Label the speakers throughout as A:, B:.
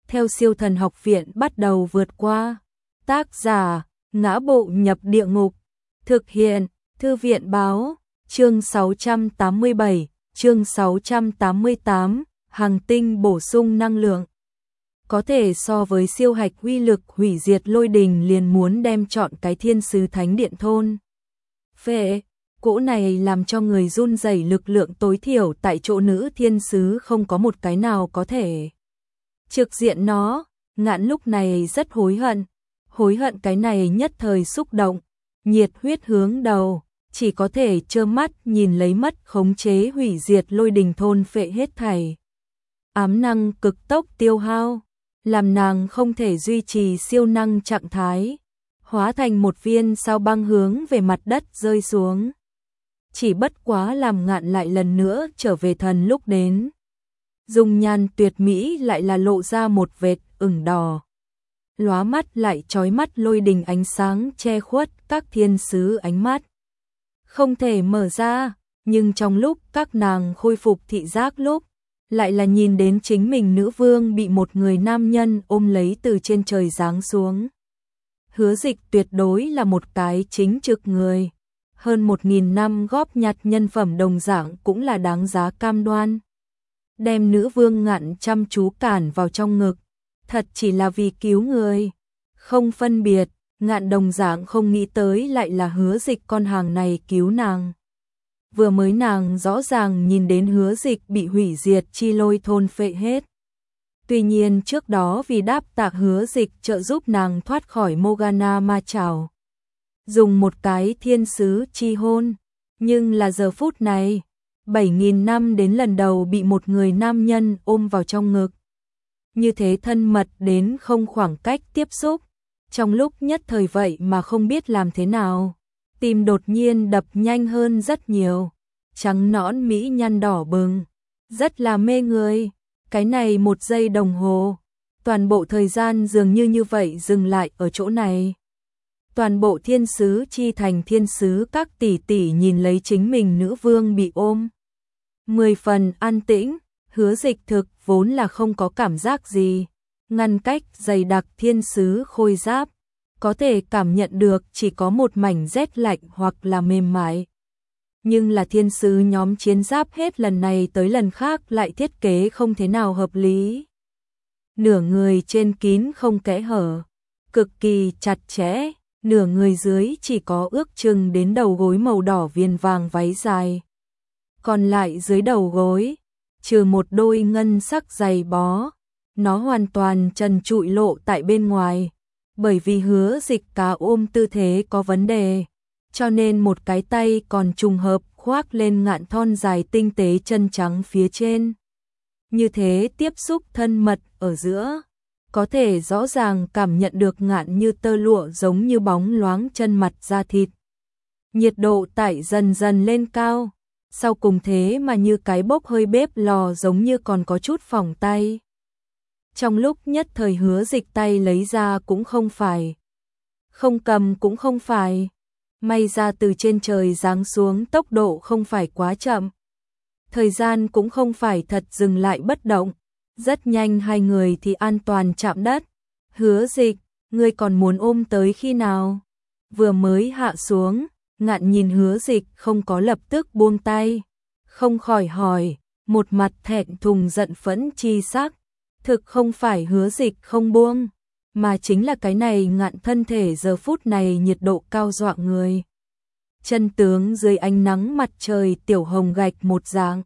A: theo Siêu Thần Học Viện bắt đầu vượt qua. Tác giả: Ngã Bộ Nhập Địa Ngục. Thực hiện: Thư viện báo. Chương 687, chương 688, Hàng tinh bổ sung năng lượng. Có thể so với siêu hạch uy lực hủy diệt lôi đình, liền muốn đem chọn cái Thiên Sứ Thánh Điện thôn phệ. Cỗ này làm cho người run rẩy, lực lượng tối thiểu tại chỗ nữ thiên sứ không có một cái nào có thể trực diện nó. Ngạn lúc này rất hối hận cái này nhất thời xúc động, nhiệt huyết hướng đầu, chỉ có thể trơ mắt nhìn lấy mất khống chế hủy diệt lôi đình thôn phệ hết thảy. Ám năng cực tốc tiêu hao, làm nàng không thể duy trì siêu năng trạng thái, hóa thành một viên sao băng hướng về mặt đất rơi xuống. Chỉ bất quá làm Ngạn lại lần nữa trở về thần lúc đến. Dung nhan tuyệt mỹ lại là lộ ra một vệt ửng đỏ. Lóa mắt lại chói mắt lôi đình ánh sáng che khuất các thiên sứ ánh mắt. Không thể mở ra, nhưng trong lúc các nàng khôi phục thị giác lúc, lại là nhìn đến chính mình nữ vương bị một người nam nhân ôm lấy từ trên trời giáng xuống. Hứa Dịch tuyệt đối là một cái chính trực người. Hơn 1000 năm góp nhặt nhân phẩm đồng dạng cũng là đáng giá cam đoan. Đem nữ vương Ngạn chăm chú cản vào trong ngực, thật chỉ là vì cứu người. Không phân biệt, Ngạn đồng dạng không nghĩ tới lại là Hứa Dịch con hàng này cứu nàng. Vừa mới nàng rõ ràng nhìn đến Hứa Dịch bị hủy diệt chi lôi thôn phệ hết. Tuy nhiên trước đó vì đáp tạ Hứa Dịch trợ giúp nàng thoát khỏi Morgana ma trảo, dùng một cái thiên sứ chi hôn, nhưng là giờ phút này, 7000 năm đến lần đầu bị một người nam nhân ôm vào trong ngực. Như thế thân mật đến không khoảng cách tiếp xúc, trong lúc nhất thời vậy mà không biết làm thế nào, tim đột nhiên đập nhanh hơn rất nhiều, trắng nõn mỹ nhăn đỏ bừng, rất là mê người. Cái này 1 giây đồng hồ, toàn bộ thời gian dường như vậy dừng lại ở chỗ này. Toàn bộ thiên sứ chi thành thiên sứ các tỷ tỷ nhìn lấy chính mình nữ vương bị ôm. 10 phần an tĩnh, Hứa Dịch thực vốn là không có cảm giác gì. Ngăn cách dày đặc thiên sứ khôi giáp, có thể cảm nhận được chỉ có một mảnh rét lạnh hoặc là mềm mại. Nhưng là thiên sứ nhóm chiến giáp hết lần này tới lần khác lại thiết kế không thế nào hợp lý. Nửa người trên kín không kẽ hở, cực kỳ chặt chẽ, nửa người dưới chỉ có ước chừng đến đầu gối màu đỏ viền vàng váy dài. Còn lại dưới đầu gối, trừ một đôi ngân sắc giày bó, nó hoàn toàn trần trụi lộ tại bên ngoài. Bởi vì Hứa Dịch cá ôm tư thế có vấn đề, cho nên một cái tay còn trùng hợp khoác lên Ngạn thon dài tinh tế chân trắng phía trên. Như thế tiếp xúc thân mật ở giữa, có thể rõ ràng cảm nhận được Ngạn như tơ lụa giống như bóng loáng chân mặt da thịt. Nhiệt độ tại dần dần lên cao, sau cùng thế mà như cái bốc hơi bếp lò giống như còn có chút phỏng tay. Trong lúc nhất thời Hứa Dịch tay lấy ra cũng không phải, không cầm cũng không phải, may ra từ trên trời giáng xuống tốc độ không phải quá chậm. Thời gian cũng không phải thật dừng lại bất động, rất nhanh hai người thì an toàn chạm đất. Hứa Dịch, ngươi còn muốn ôm tới khi nào? Vừa mới hạ xuống, Ngạn nhìn Hứa Dịch không có lập tức buông tay, không khỏi hỏi, một mặt thẹn thùng giận phẫn chi sắc. Thực không phải Hứa Dịch không buông, mà chính là cái này Ngạn thân thể giờ phút này nhiệt độ cao dọa người. Chân tướng dưới ánh nắng mặt trời tiểu hồng gạch một dạng,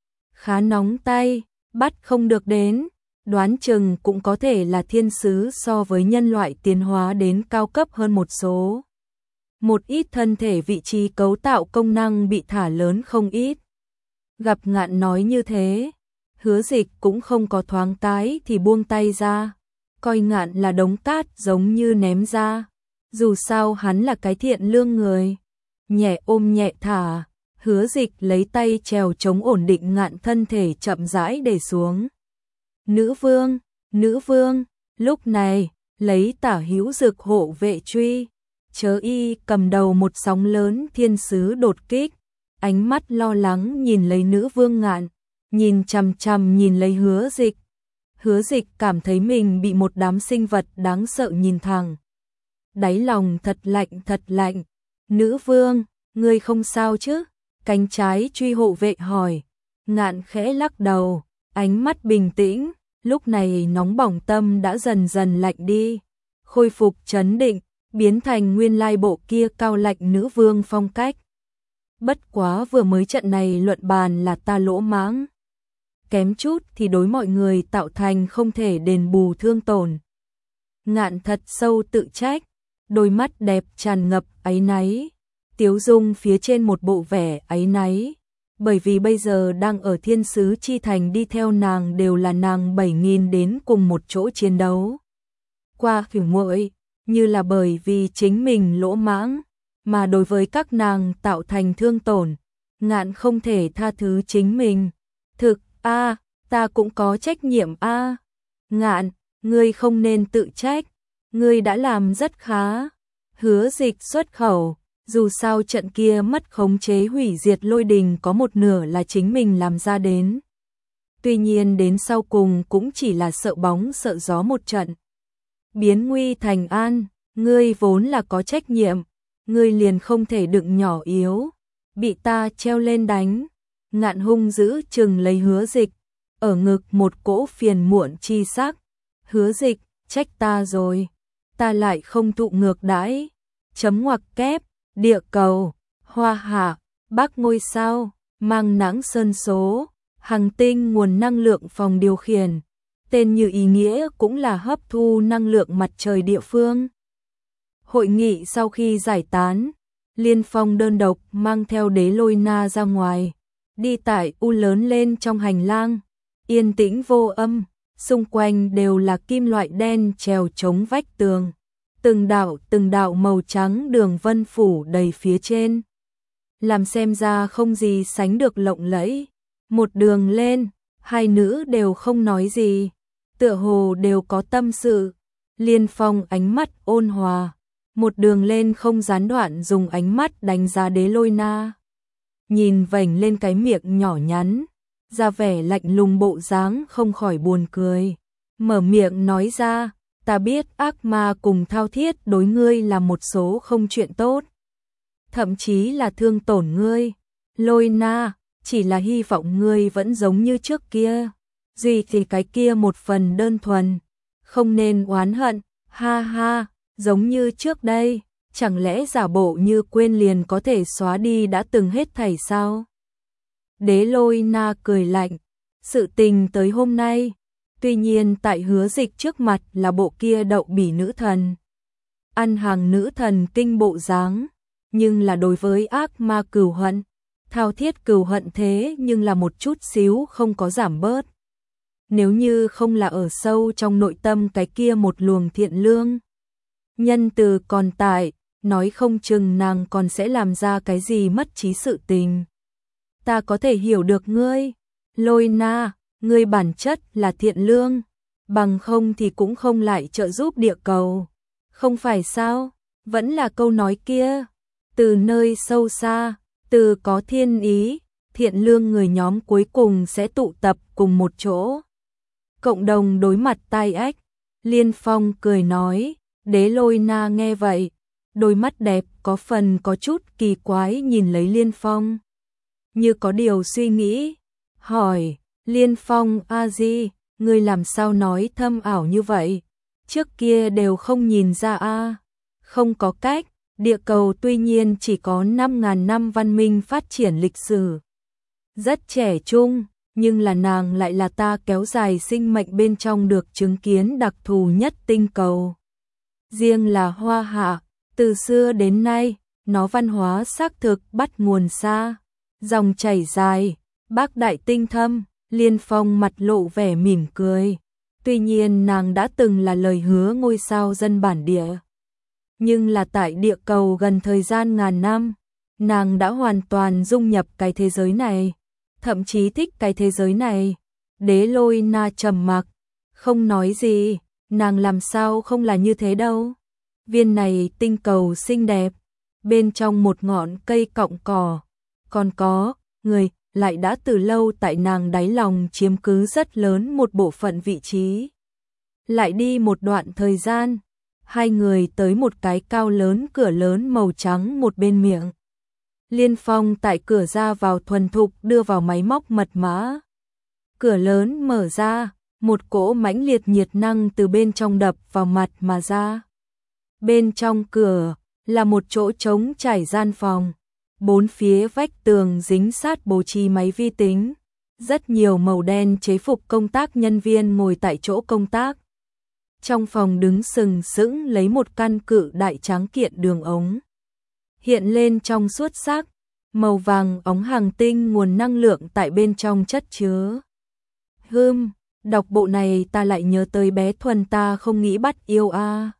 A: khá nóng tay, bắt không được đến, đoán chừng cũng có thể là thiên sứ so với nhân loại tiến hóa đến cao cấp hơn một số. Một ít thân thể vị trí cấu tạo công năng bị thả lớn không ít. Gặp Ngạn nói như thế, Hứa Dịch cũng không có thoáng cái thì buông tay ra, coi Ngạn là đống cát giống như ném ra. Dù sao hắn là cái thiện lương người, nhẹ ôm nhẹ thả. Hứa Dịch lấy tay trèo chống ổn định Ngạn thân thể chậm rãi để xuống. Nữ vương, lúc này, lấy tả hữu dực hộ vệ truy, chớ y cầm đầu một sóng lớn thiên sứ đột kích, ánh mắt lo lắng nhìn lấy nữ vương Ngạn, nhìn chằm chằm nhìn lấy Hứa Dịch. Hứa Dịch cảm thấy mình bị một đám sinh vật đáng sợ nhìn thẳng. Đáy lòng thật lạnh. Nữ vương, ngươi không sao chứ? Cánh trái truy hộ vệ hỏi. Ngạn khẽ lắc đầu, ánh mắt bình tĩnh, lúc này nóng bỏng tâm đã dần dần lạnh đi, khôi phục trấn định, biến thành nguyên lai bộ kia cao lạnh nữ vương phong cách. Bất quá vừa mới trận này luận bàn là ta lỗ mãng. Kém chút thì đối mọi người tạo thành không thể đền bù thương tổn. Ngạn thật sâu tự trách, đôi mắt đẹp tràn ngập áy náy, tiếu dung phía trên một bộ vẻ áy náy. Bởi vì bây giờ đang ở Thiên Sứ Chi Thành, đi theo nàng đều là nàng 7.000 đến cùng một chỗ chiến đấu. Qua khỉu muội, như là bởi vì chính mình lỗ mãng, mà đối với các nàng tạo thành thương tổn, Ngạn không thể tha thứ chính mình. Thực, ta cũng có trách nhiệm Ngạn, ngươi không nên tự trách, ngươi đã làm rất khá. Hứa Dịch xuất khẩu, dù sao trận kia mất khống chế hủy diệt lôi đình có một nửa là chính mình làm ra đến. Tuy nhiên đến sau cùng cũng chỉ là sợ bóng sợ gió một trận. Biến nguy thành an, ngươi vốn là có trách nhiệm, ngươi liền không thể đựng nhỏ yếu, bị ta treo lên đánh. Ngạn hung dữ chừng lấy Hứa Dịch, ở ngực một cỗ phiền muộn chi sắc. Hứa Dịch, trách ta rồi, ta lại không thụ ngược đãi. Chấm ngoặc kép, địa cầu, hoa hạ, bắc ngôi sao, mang nắng sơn số, hành tinh nguồn năng lượng phòng điều khiển. Tên như ý nghĩa cũng là hấp thu năng lượng mặt trời địa phương. Hội nghị sau khi giải tán, Liên Phong đơn độc mang theo Đế Lôi Na ra ngoài, đi tại u lớn lên trong hành lang, yên tĩnh vô âm, xung quanh đều là kim loại đen treo chống vách tường. Từng đạo màu trắng đường vân phủ đầy phía trên, làm xem ra không gì sánh được lộng lẫy. Một đường lên, hai nữ đều không nói gì, tựa hồ đều có tâm sự. Liên Phong ánh mắt ôn hòa, một đường lên không gián đoạn dùng ánh mắt đánh giá Đế Lôi Na. Nhìn vành lên cái miệng nhỏ nhắn, ra vẻ lạnh lùng bộ dáng không khỏi buồn cười. Mở miệng nói ra, ta biết ác ma cùng thao thiết đối ngươi là một số không chuyện tốt, thậm chí là thương tổn ngươi. Lôi Na, chỉ là hy vọng ngươi vẫn giống như trước kia, duy thì cái kia một phần đơn thuần, không nên oán hận, ha ha, giống như trước đây, chẳng lẽ giả bộ như quên liền có thể xóa đi đã từng hết thảy sao? Đế Lôi Na cười lạnh, sự tình tới hôm nay, tuy nhiên tại Hứa Dịch trước mặt là bộ kia đậu bỉ nữ thần, ăn hàng nữ thần kinh bộ dáng, nhưng là đối với ác ma cừu hận, thao thiết cừu hận thế nhưng là một chút xíu không có giảm bớt. Nếu như không là ở sâu trong nội tâm cái kia một luồng thiện lương, nhân từ còn tại, nói không chừng nàng còn sẽ làm ra cái gì mất trí sự tình. Ta có thể hiểu được ngươi, Lôi Na, ngươi bản chất là thiện lương, bằng không thì cũng không lại trợ giúp địa cầu. Không phải sao, vẫn là câu nói kia, từ nơi sâu xa, từ có thiên ý, thiện lương người nhóm cuối cùng sẽ tụ tập cùng một chỗ. Cộng đồng đối mặt tai ách, Liên Phong cười nói. Đế Lôi Na nghe vậy, đôi mắt đẹp có phần có chút kỳ quái nhìn lấy Liên Phong, như có điều suy nghĩ, hỏi, Liên Phong Di, ngươi làm sao nói thâm ảo như vậy, trước kia đều không nhìn ra Không có cách, địa cầu tuy nhiên chỉ có 5.000 năm văn minh phát triển lịch sử, rất trẻ trung, nhưng là nàng lại là ta kéo dài sinh mệnh bên trong được chứng kiến đặc thù nhất tinh cầu. Riêng là hoa hạ, từ xưa đến nay, nó văn hóa xác thực bắt nguồn xa, dòng chảy dài, bác đại tinh thâm. Liên Phong mặt lộ vẻ mỉm cười. Tuy nhiên nàng đã từng là lời hứa ngôi sao dân bản địa, nhưng là tại địa cầu gần thời gian ngàn năm, nàng đã hoàn toàn dung nhập cái thế giới này, thậm chí thích cái thế giới này. Đế Lôi Na trầm mặc, không nói gì. Nàng làm sao không là như thế đâu. Viên này tinh cầu xinh đẹp, bên trong một ngọn cây cọng cỏ, còn có người lại đã từ lâu tại nàng đáy lòng chiếm cứ rất lớn một bộ phận vị trí. Lại đi một đoạn thời gian, hai người tới một cái cao lớn cửa lớn màu trắng một bên miệng. Liên Phong tại cửa ra vào thuần thục đưa vào máy móc mật mã. Cửa lớn mở ra, một cỗ mãnh liệt nhiệt năng từ bên trong đập vào mặt mà ra. Bên trong cửa là một chỗ trống trải gian phòng, bốn phía vách tường dính sát bố trí máy vi tính, rất nhiều màu đen chế phục công tác nhân viên ngồi tại chỗ công tác. Trong phòng đứng sừng sững lấy một căn cự đại tráng kiện đường ống. Hiện lên trong suốt sắc, màu vàng ống hàng tinh nguồn năng lượng tại bên trong chất chứa. Đọc bộ này ta lại nhớ tới bé Thuần ta không nghĩ bắt yêu a.